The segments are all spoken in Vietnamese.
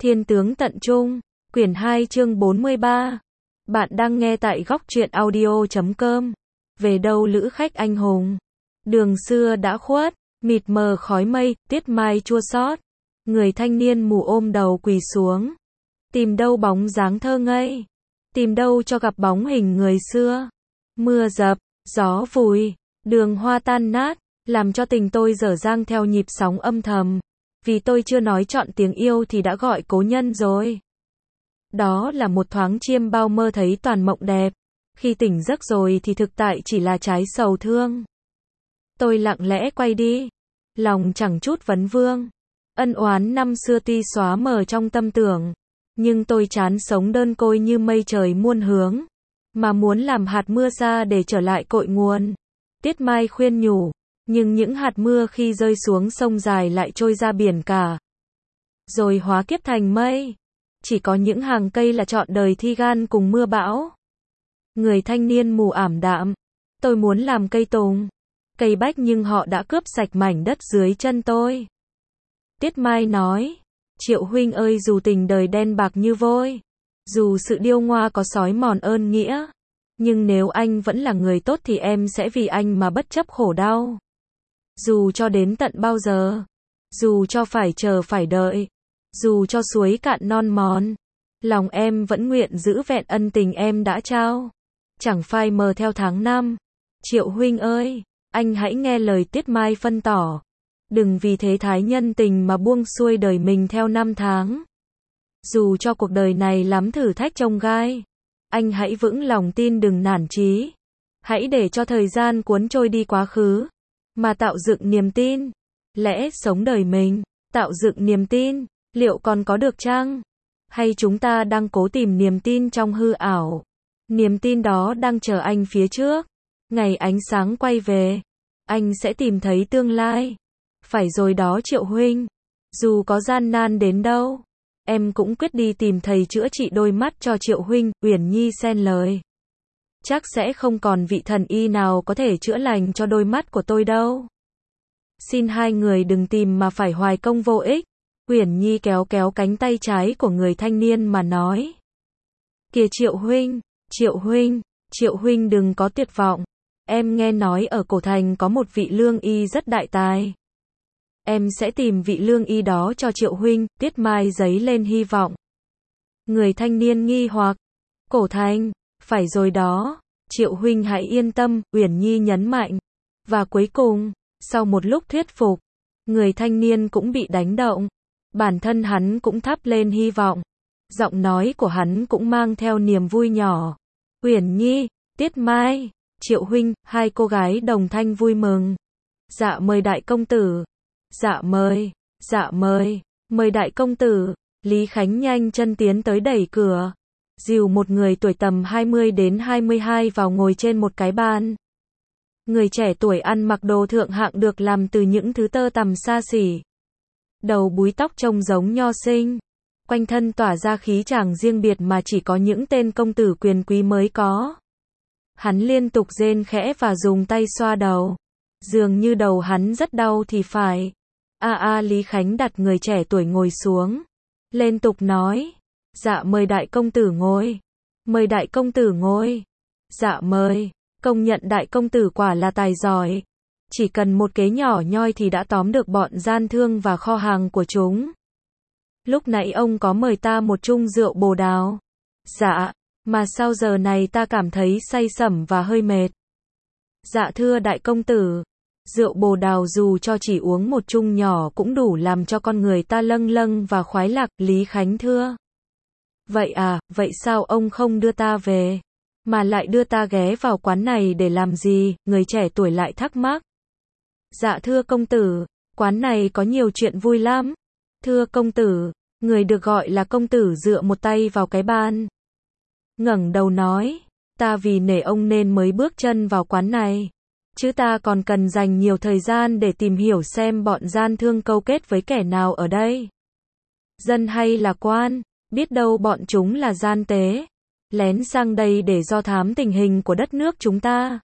Thiên tướng tận trung, quyển 2 chương 43. Bạn đang nghe tại góc truyện audio.com. Về đâu lữ khách anh hùng? Đường xưa đã khuất, mịt mờ khói mây, tiết mai chua xót. Người thanh niên mù ôm đầu quỳ xuống. Tìm đâu bóng dáng thơ ngây? Tìm đâu cho gặp bóng hình người xưa? Mưa dập, gió vùi, đường hoa tan nát, làm cho tình tôi dở dang theo nhịp sóng âm thầm. Vì tôi chưa nói trọn tiếng yêu thì đã gọi cố nhân rồi. Đó là một thoáng chiêm bao mơ thấy toàn mộng đẹp. Khi tỉnh giấc rồi thì thực tại chỉ là trái sầu thương. Tôi lặng lẽ quay đi. Lòng chẳng chút vấn vương. Ân oán năm xưa tuy xóa mờ trong tâm tưởng. Nhưng tôi chán sống đơn côi như mây trời muôn hướng. Mà muốn làm hạt mưa ra để trở lại cội nguồn. Tiết Mai khuyên nhủ. Nhưng những hạt mưa khi rơi xuống sông dài lại trôi ra biển cả. Rồi hóa kiếp thành mây. Chỉ có những hàng cây là trọn đời thi gan cùng mưa bão. Người thanh niên mù ảm đạm. Tôi muốn làm cây tùng, cây bách nhưng họ đã cướp sạch mảnh đất dưới chân tôi. Tiết Mai nói. Triệu huynh ơi, dù tình đời đen bạc như vôi, dù sự điêu ngoa có xói mòn ơn nghĩa, nhưng nếu anh vẫn là người tốt thì em sẽ vì anh mà bất chấp khổ đau. Dù cho đến tận bao giờ, dù cho phải chờ phải đợi, dù cho suối cạn non mòn, lòng em vẫn nguyện giữ vẹn ân tình em đã trao. Chẳng phai mờ theo tháng năm. Triệu huynh ơi, anh hãy nghe lời Tiết Mai phân tỏ. Đừng vì thế thái nhân tình mà buông xuôi đời mình theo năm tháng. Dù cho cuộc đời này lắm thử thách chông gai, anh hãy vững lòng tin, đừng nản chí. Hãy để cho thời gian cuốn trôi đi quá khứ, mà tạo dựng niềm tin. Lẽ sống đời mình, tạo dựng niềm tin, liệu còn có được chăng? Hay chúng ta đang cố tìm niềm tin trong hư ảo? Niềm tin đó đang chờ anh phía trước. Ngày ánh sáng quay về, anh sẽ tìm thấy tương lai. Phải rồi đó Triệu huynh. Dù có gian nan đến đâu, em cũng quyết đi tìm thầy chữa trị đôi mắt cho Triệu huynh. Uyển Nhi xen lời. Chắc sẽ không còn vị thần y nào có thể chữa lành cho đôi mắt của tôi đâu. Xin hai người đừng tìm mà phải hoài công vô ích. Uyển Nhi kéo kéo cánh tay trái của người thanh niên mà nói. Kìa Triệu huynh, Triệu huynh, Triệu huynh đừng có tuyệt vọng. Em nghe nói ở cổ thành có một vị lương y rất đại tài. Em sẽ tìm vị lương y đó cho Triệu huynh. Tiết Mai giấy lên hy vọng. Người thanh niên nghi hoặc. Cổ thành, phải rồi đó. Triệu huynh hãy yên tâm, Uyển Nhi nhấn mạnh. Và cuối cùng, sau một lúc thuyết phục, người thanh niên cũng bị đánh động. Bản thân hắn cũng thắp lên hy vọng. Giọng nói của hắn cũng mang theo niềm vui nhỏ. Uyển Nhi, Tiết Mai, Triệu huynh, hai cô gái đồng thanh vui mừng. Dạ mời đại công tử. Dạ mời, mời đại công tử. Lý Khánh nhanh chân tiến tới đẩy cửa. Dìu một người tuổi tầm 20 đến 22 vào ngồi trên một cái bàn. Người trẻ tuổi ăn mặc đồ thượng hạng được làm từ những thứ tơ tằm xa xỉ. Đầu búi tóc trông giống nho sinh. Quanh thân tỏa ra khí chàng riêng biệt mà chỉ có những tên công tử quyền quý mới có. Hắn liên tục rên khẽ và dùng tay xoa đầu. Dường như đầu hắn rất đau thì phải. Lý Khánh đặt người trẻ tuổi ngồi xuống. Liên tục nói. Dạ mời đại công tử ngồi. Mời đại công tử ngồi. Dạ mời. Công nhận đại công tử quả là tài giỏi. Chỉ cần một kế nhỏ nhoi thì đã tóm được bọn gian thương và kho hàng của chúng. Lúc nãy ông có mời ta một chung rượu bồ đào. Dạ, mà sao giờ này ta cảm thấy say sẩm và hơi mệt. Dạ thưa đại công tử, rượu bồ đào dù cho chỉ uống một chung nhỏ cũng đủ làm cho con người ta lâng lâng và khoái lạc. Lý Khánh thưa. Vậy à, vậy sao ông không đưa ta về, mà lại đưa ta ghé vào quán này để làm gì? Người trẻ tuổi lại thắc mắc. Dạ thưa công tử, quán này có nhiều chuyện vui lắm. Thưa công tử, người được gọi là công tử dựa một tay vào cái bàn, ngẩng đầu nói, ta vì nể ông nên mới bước chân vào quán này, chứ ta còn cần dành nhiều thời gian để tìm hiểu xem bọn gian thương câu kết với kẻ nào ở đây. Dân hay là quan, biết đâu bọn chúng là gian tế, lén sang đây để do thám tình hình của đất nước chúng ta.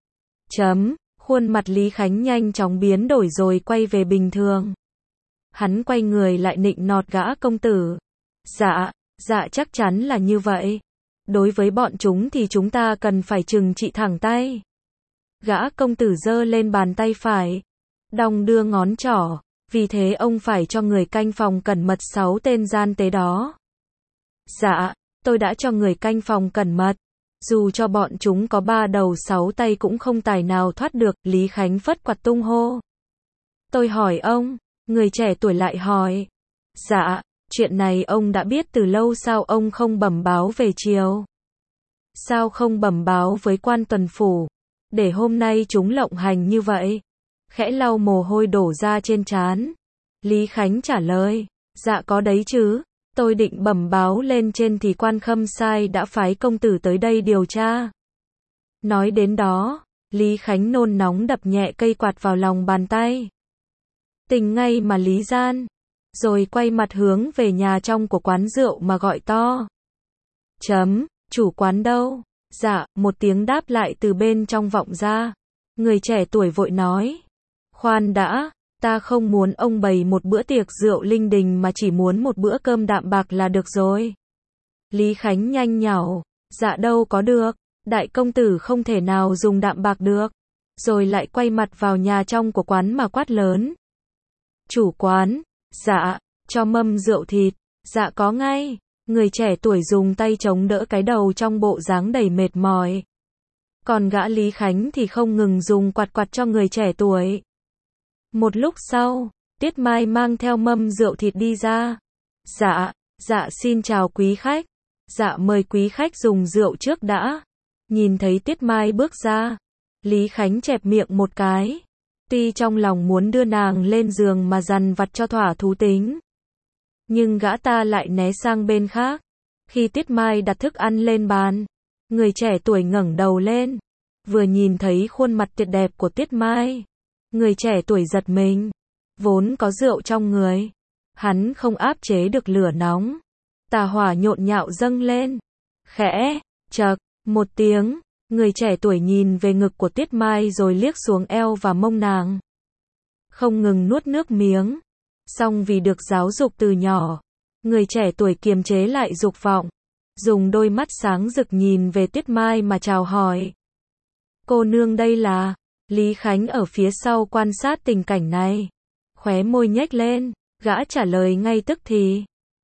Khuôn mặt Lý Khánh nhanh chóng biến đổi rồi quay về bình thường. Hắn quay người lại nịnh nọt gã công tử. Dạ, dạ chắc chắn là như vậy. Đối với bọn chúng thì chúng ta cần phải trừng trị thẳng tay. Gã công tử giơ lên bàn tay phải, đong đưa ngón trỏ, vì thế ông phải cho người canh phòng cẩn mật 6 tên gian tế đó. Dạ, tôi đã cho người canh phòng cẩn mật. Dù cho bọn chúng có 3 đầu 6 tay cũng không tài nào thoát được, Lý Khánh phất quạt tung hô. Tôi hỏi ông, người trẻ tuổi lại hỏi. Dạ, chuyện này ông đã biết từ lâu sao ông không bẩm báo về chiều? Sao không bẩm báo với quan tuần phủ, để hôm nay chúng lộng hành như vậy? Khẽ lau mồ hôi đổ ra trên trán. Lý Khánh trả lời, dạ có đấy chứ, tôi định bẩm báo lên trên thì quan Khâm Sai đã phái công tử tới đây điều tra. Nói đến đó, Lý Khánh nôn nóng đập nhẹ cây quạt vào lòng bàn tay. Tình ngay mà Lý gian. Rồi quay mặt hướng về nhà trong của quán rượu mà gọi to. Chủ quán đâu? Dạ, một tiếng đáp lại từ bên trong vọng ra. Người trẻ tuổi vội nói. Khoan đã, ta không muốn ông bày một bữa tiệc rượu linh đình mà chỉ muốn một bữa cơm đạm bạc là được rồi. Lý Khánh nhanh nhảu. Dạ đâu có được, đại công tử không thể nào dùng đạm bạc được. Rồi lại quay mặt vào nhà trong của quán mà quát lớn. Chủ quán, dạ, cho mâm rượu thịt, dạ có ngay. Người trẻ tuổi dùng tay chống đỡ cái đầu trong bộ dáng đầy mệt mỏi. Còn gã Lý Khánh thì không ngừng dùng quạt quạt cho người trẻ tuổi. Một lúc sau, Tiết Mai mang theo mâm rượu thịt đi ra. Dạ xin chào quý khách. Dạ mời quý khách dùng rượu trước đã. Nhìn thấy Tiết Mai bước ra, Lý Khánh chẹp miệng một cái. Tuy trong lòng muốn đưa nàng lên giường mà dằn vặt cho thỏa thú tính, nhưng gã ta lại né sang bên khác. Khi Tiết Mai đặt thức ăn lên bàn, người trẻ tuổi ngẩng đầu lên, vừa nhìn thấy khuôn mặt tuyệt đẹp của Tiết Mai, người trẻ tuổi giật mình. Vốn có rượu trong người, hắn không áp chế được lửa nóng, tà hỏa nhộn nhạo dâng lên. Khẽ, chậc, một tiếng, người trẻ tuổi nhìn về ngực của Tiết Mai rồi liếc xuống eo và mông nàng. Không ngừng nuốt nước miếng. Song vì được giáo dục từ nhỏ, người trẻ tuổi kiềm chế lại dục vọng, dùng đôi mắt sáng rực nhìn về Tiết Mai mà chào hỏi. Cô nương đây là? Lý Khánh ở phía sau quan sát tình cảnh này, khóe môi nhếch lên, gã trả lời ngay tức thì.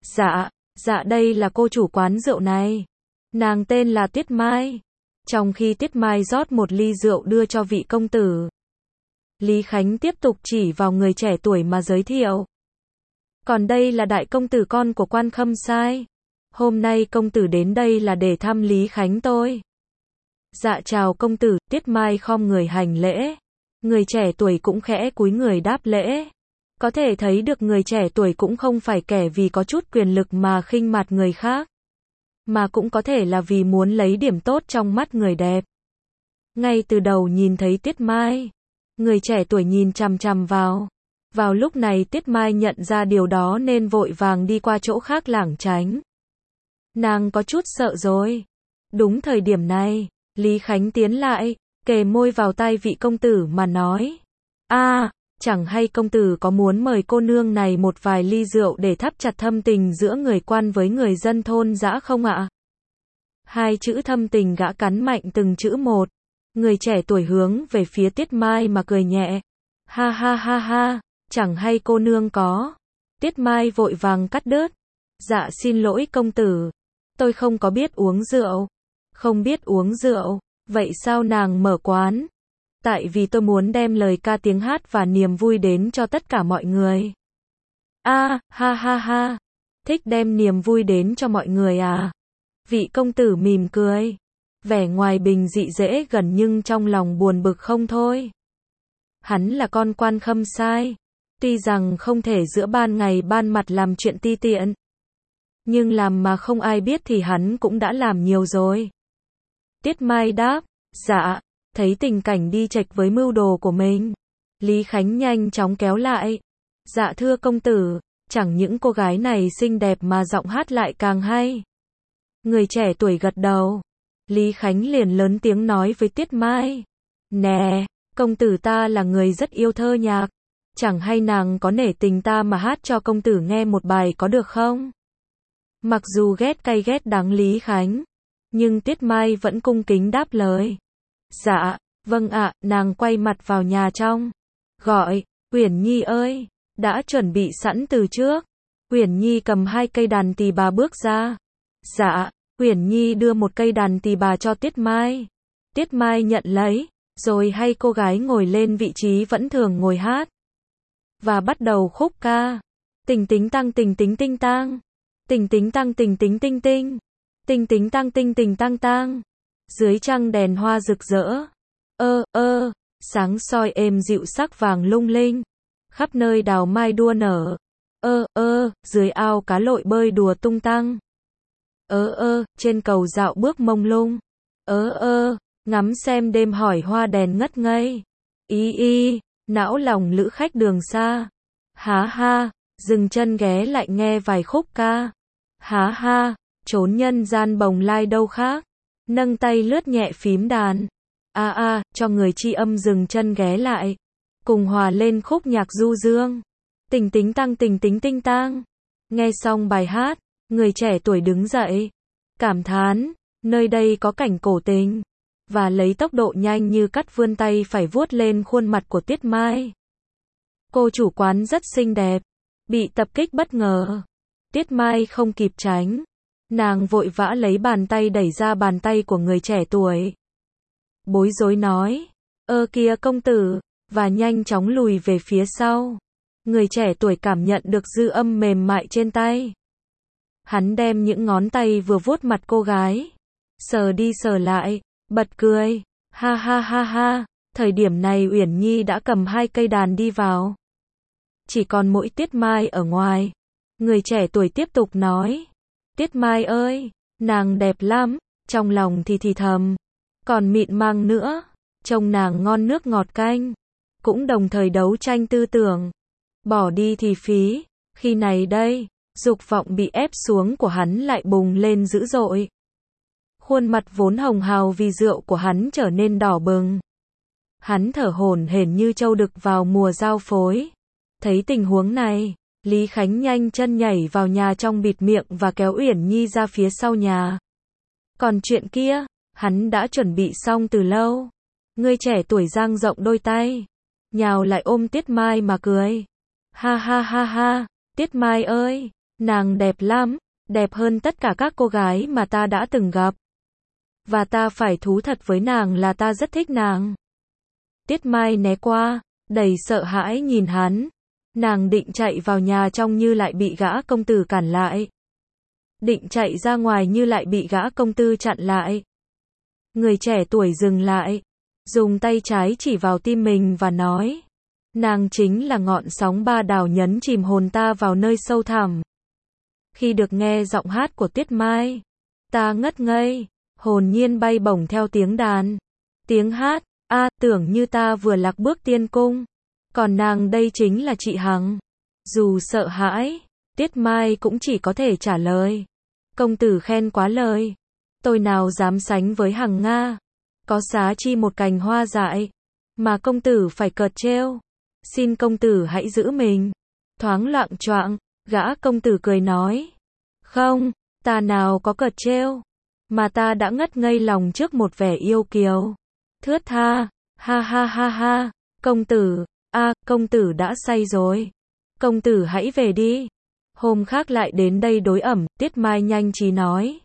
Dạ đây là cô chủ quán rượu này. Nàng tên là Tiết Mai. Trong khi Tiết Mai rót một ly rượu đưa cho vị công tử, Lý Khánh tiếp tục chỉ vào người trẻ tuổi mà giới thiệu. Còn đây là đại công tử con của quan Khâm Sai. Hôm nay công tử đến đây là để thăm Lý Khánh tôi. Dạ chào công tử, Tiết Mai khom người hành lễ. Người trẻ tuổi cũng khẽ cúi người đáp lễ. Có thể thấy được người trẻ tuổi cũng không phải kẻ vì có chút quyền lực mà khinh mặt người khác, mà cũng có thể là vì muốn lấy điểm tốt trong mắt người đẹp. Ngay từ đầu nhìn thấy Tiết Mai, người trẻ tuổi nhìn chằm chằm vào. Vào lúc này Tiết Mai nhận ra điều đó nên vội vàng đi qua chỗ khác lảng tránh. Nàng có chút sợ rồi. Đúng thời điểm này, Lý Khánh tiến lại, kề môi vào tai vị công tử mà nói. Chẳng hay công tử có muốn mời cô nương này một vài ly rượu để thắt chặt thâm tình giữa người quan với người dân thôn dã không ạ? Hai chữ thâm tình gã cắn mạnh từng chữ một. Người trẻ tuổi hướng về phía Tiết Mai mà cười nhẹ. Ha ha ha ha, chẳng hay cô nương có. Tiết Mai vội vàng cắt đứt. Dạ xin lỗi công tử, tôi không có biết uống rượu. Không biết uống rượu, vậy sao nàng mở quán? Tại vì tôi muốn đem lời ca tiếng hát và niềm vui đến cho tất cả mọi người. Ha ha ha, thích đem niềm vui đến cho mọi người à? Vị công tử mỉm cười, vẻ ngoài bình dị dễ gần nhưng trong lòng buồn bực không thôi. Hắn là con quan Khâm Sai, tuy rằng không thể giữa ban ngày ban mặt làm chuyện ti tiện, nhưng làm mà không ai biết thì hắn cũng đã làm nhiều rồi. Tiết Mai đáp, dạ, thấy tình cảnh đi chệch với mưu đồ của mình. Lý Khánh nhanh chóng kéo lại. Dạ thưa công tử, chẳng những cô gái này xinh đẹp mà giọng hát lại càng hay. Người trẻ tuổi gật đầu. Lý Khánh liền lớn tiếng nói với Tiết Mai. Nè, công tử ta là người rất yêu thơ nhạc. Chẳng hay nàng có nể tình ta mà hát cho công tử nghe một bài có được không? Mặc dù ghét cay ghét đắng Lý Khánh, nhưng Tiết Mai vẫn cung kính đáp lời. Dạ, vâng ạ, nàng quay mặt vào nhà trong. Gọi, Uyển Nhi ơi, đã chuẩn bị sẵn từ trước. Uyển Nhi cầm 2 cây đàn tỳ bà bước ra. Dạ, Uyển Nhi đưa một cây đàn tỳ bà cho Tiết Mai. Tiết Mai nhận lấy, rồi hay cô gái ngồi lên vị trí vẫn thường ngồi hát. Và bắt đầu khúc ca. Tình tính tăng tình tính tinh tang. Tình tính tăng tình tính tinh tinh. Tình tính tăng tinh tình tăng tang. Dưới trăng đèn hoa rực rỡ. Sáng soi êm dịu sắc vàng lung linh. Khắp nơi đào mai đua nở. Dưới ao cá lội bơi đùa tung tăng. Trên cầu dạo bước mông lung. Ngắm xem đêm hỏi hoa đèn ngất ngây. Não lòng lữ khách đường xa. Há ha, dừng chân ghé lại nghe vài khúc ca. Há ha, trốn nhân gian bồng lai đâu khác. Nâng tay lướt nhẹ phím đàn. Cho người tri âm dừng chân ghé lại. Cùng hòa lên khúc nhạc du dương. Tình tính tăng tình tính tinh tang. Nghe xong bài hát, người trẻ tuổi đứng dậy. Cảm thán, nơi đây có cảnh cổ tình. Và lấy tốc độ nhanh như cắt vươn tay phải vuốt lên khuôn mặt của Tiết Mai. Cô chủ quán rất xinh đẹp. Bị tập kích bất ngờ. Tiết Mai không kịp tránh. Nàng vội vã lấy bàn tay đẩy ra bàn tay của người trẻ tuổi. Bối rối nói. Kìa công tử. Và nhanh chóng lùi về phía sau. Người trẻ tuổi cảm nhận được dư âm mềm mại trên tay. Hắn đem những ngón tay vừa vuốt mặt cô gái. Sờ đi sờ lại. Bật cười. Ha ha ha ha. Thời điểm này Uyển Nhi đã cầm 2 cây đàn đi vào. Chỉ còn mỗi Tiết Mai ở ngoài. Người trẻ tuổi tiếp tục nói. Tiết Mai ơi, nàng đẹp lắm. Trong lòng thì thầm. Còn mịn màng nữa. Trông nàng ngon nước ngọt canh. Cũng đồng thời đấu tranh tư tưởng. Bỏ đi thì phí. Khi này đây, dục vọng bị ép xuống của hắn lại bùng lên dữ dội. Khuôn mặt vốn hồng hào vì rượu của hắn trở nên đỏ bừng. Hắn thở hổn hển như trâu đực vào mùa giao phối. Thấy tình huống này, Lý Khánh nhanh chân nhảy vào nhà trong bịt miệng và kéo Uyển Nhi ra phía sau nhà. Còn chuyện kia, hắn đã chuẩn bị xong từ lâu. Người trẻ tuổi dang rộng đôi tay, nhào lại ôm Tiết Mai mà cười. Ha ha ha ha, Tiết Mai ơi, nàng đẹp lắm, đẹp hơn tất cả các cô gái mà ta đã từng gặp. Và ta phải thú thật với nàng là ta rất thích nàng. Tiết Mai né qua, đầy sợ hãi nhìn hắn. Nàng định chạy vào nhà trong như lại bị gã công tử cản lại. Định chạy ra ngoài như lại bị gã công tử chặn lại. Người trẻ tuổi dừng lại, dùng tay trái chỉ vào tim mình và nói. Nàng chính là ngọn sóng ba đảo nhấn chìm hồn ta vào nơi sâu thẳm. Khi được nghe giọng hát của Tiết Mai, ta ngất ngây, hồn nhiên bay bổng theo tiếng đàn. Tiếng hát, tưởng như ta vừa lạc bước tiên cung. Còn nàng đây chính là chị Hằng. Dù sợ hãi, Tiết Mai cũng chỉ có thể trả lời. Công tử khen quá lời. Tôi nào dám sánh với Hằng Nga. Có xá chi một cành hoa dại. Mà công tử phải cợt trêu. Xin công tử hãy giữ mình. Thoáng loạng choạng, gã công tử cười nói. Không, ta nào có cợt trêu. Mà ta đã ngất ngây lòng trước một vẻ yêu kiều. Thướt tha, ha ha ha ha, công tử, công tử đã say rồi. Công tử hãy về đi. Hôm khác lại đến đây đối ẩm, Tiết Mai nhanh trí nói.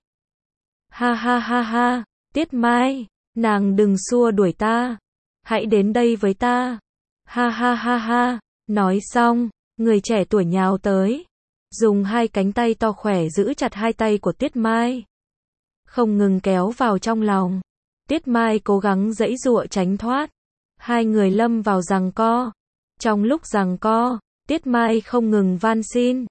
Ha ha ha ha, Tiết Mai, nàng đừng xua đuổi ta. Hãy đến đây với ta. Ha ha ha ha, nói xong, người trẻ tuổi nhào tới. Dùng 2 cánh tay to khỏe giữ chặt 2 tay của Tiết Mai. Không ngừng kéo vào trong lòng. Tiết Mai cố gắng giãy giụa tránh thoát. 2 người lâm vào giằng co. Trong lúc giằng co, Tiết Mai không ngừng van xin.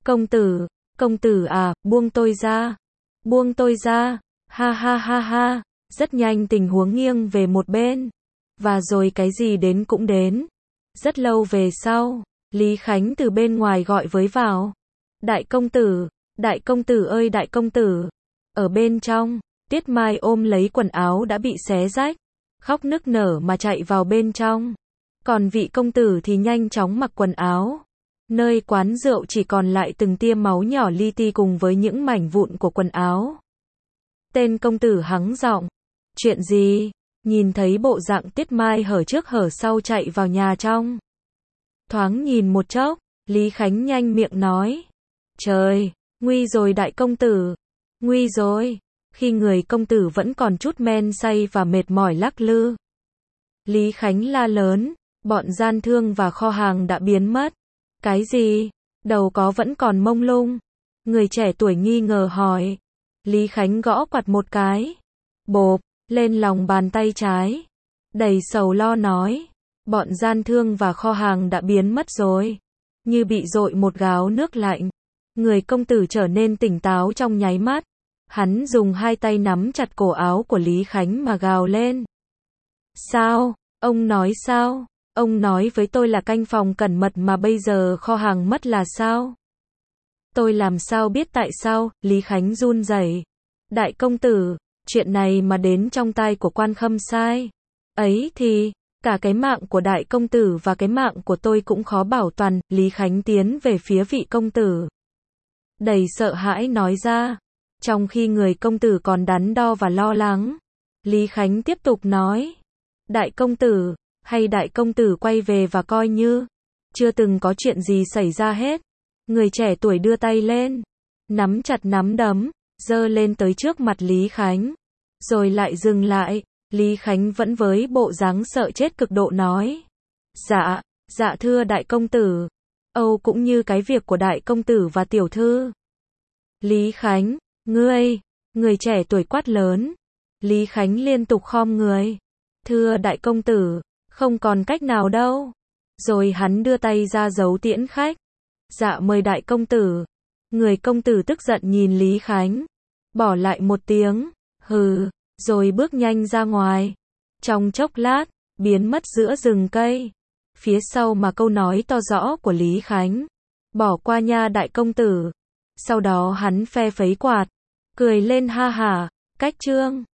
Công tử à, buông tôi ra. Buông tôi ra. Ha ha ha ha. Rất nhanh tình huống nghiêng về một bên. Và rồi cái gì đến cũng đến. Rất lâu về sau, Lý Khánh từ bên ngoài gọi với vào. Đại công tử ơi đại công tử. Ở bên trong, Tiết Mai ôm lấy quần áo đã bị xé rách. Khóc nức nở mà chạy vào bên trong. Còn vị công tử thì nhanh chóng mặc quần áo. Nơi quán rượu chỉ còn lại từng tia máu nhỏ li ti cùng với những mảnh vụn của quần áo. Tên công tử hắng giọng. Chuyện gì? Nhìn thấy bộ dạng Tiết Mai hở trước hở sau chạy vào nhà trong. Thoáng nhìn một chốc, Lý Khánh nhanh miệng nói. Trời, nguy rồi đại công tử. Nguy rồi. Khi người công tử vẫn còn chút men say và mệt mỏi lắc lư. Lý Khánh la lớn, bọn gian thương và kho hàng đã biến mất. Cái gì? Đầu có vẫn còn mông lung. Người trẻ tuổi nghi ngờ hỏi. Lý Khánh gõ quạt một cái. Bộp, lên lòng bàn tay trái. Đầy sầu lo nói. Bọn gian thương và kho hàng đã biến mất rồi. Như bị dội một gáo nước lạnh. Người công tử trở nên tỉnh táo trong nháy mắt. Hắn dùng hai tay nắm chặt cổ áo của Lý Khánh mà gào lên. Sao? Ông nói sao? Ông nói với tôi là canh phòng cẩn mật mà bây giờ kho hàng mất là sao? Tôi làm sao biết tại sao? Lý Khánh run rẩy. Đại công tử, chuyện này mà đến trong tai của quan khâm sai. Ấy thì, cả cái mạng của đại công tử và cái mạng của tôi cũng khó bảo toàn. Lý Khánh tiến về phía vị công tử. Đầy sợ hãi nói ra. Trong khi người công tử còn đắn đo và lo lắng, Lý Khánh tiếp tục nói. Đại công tử, hay đại công tử quay về và coi như chưa từng có chuyện gì xảy ra hết. Người trẻ tuổi đưa tay lên, nắm chặt nắm đấm, giơ lên tới trước mặt Lý Khánh, rồi lại dừng lại. Lý Khánh vẫn với bộ dáng sợ chết cực độ nói. Dạ thưa đại công tử. Âu cũng như cái việc của đại công tử và tiểu thư. Lý Khánh, người trẻ tuổi quát lớn. Lý Khánh liên tục khom người. Thưa đại công tử, không còn cách nào đâu. Rồi hắn đưa tay ra dấu tiễn khách. Dạ mời đại công tử. Người công tử tức giận nhìn Lý Khánh. Bỏ lại một tiếng. Hừ. Rồi bước nhanh ra ngoài. Trong chốc lát, biến mất giữa rừng cây. Phía sau mà câu nói to rõ của Lý Khánh. Bỏ qua nha đại công tử. Sau đó hắn phe phẩy quạt. Cười lên ha hả. Cách chương.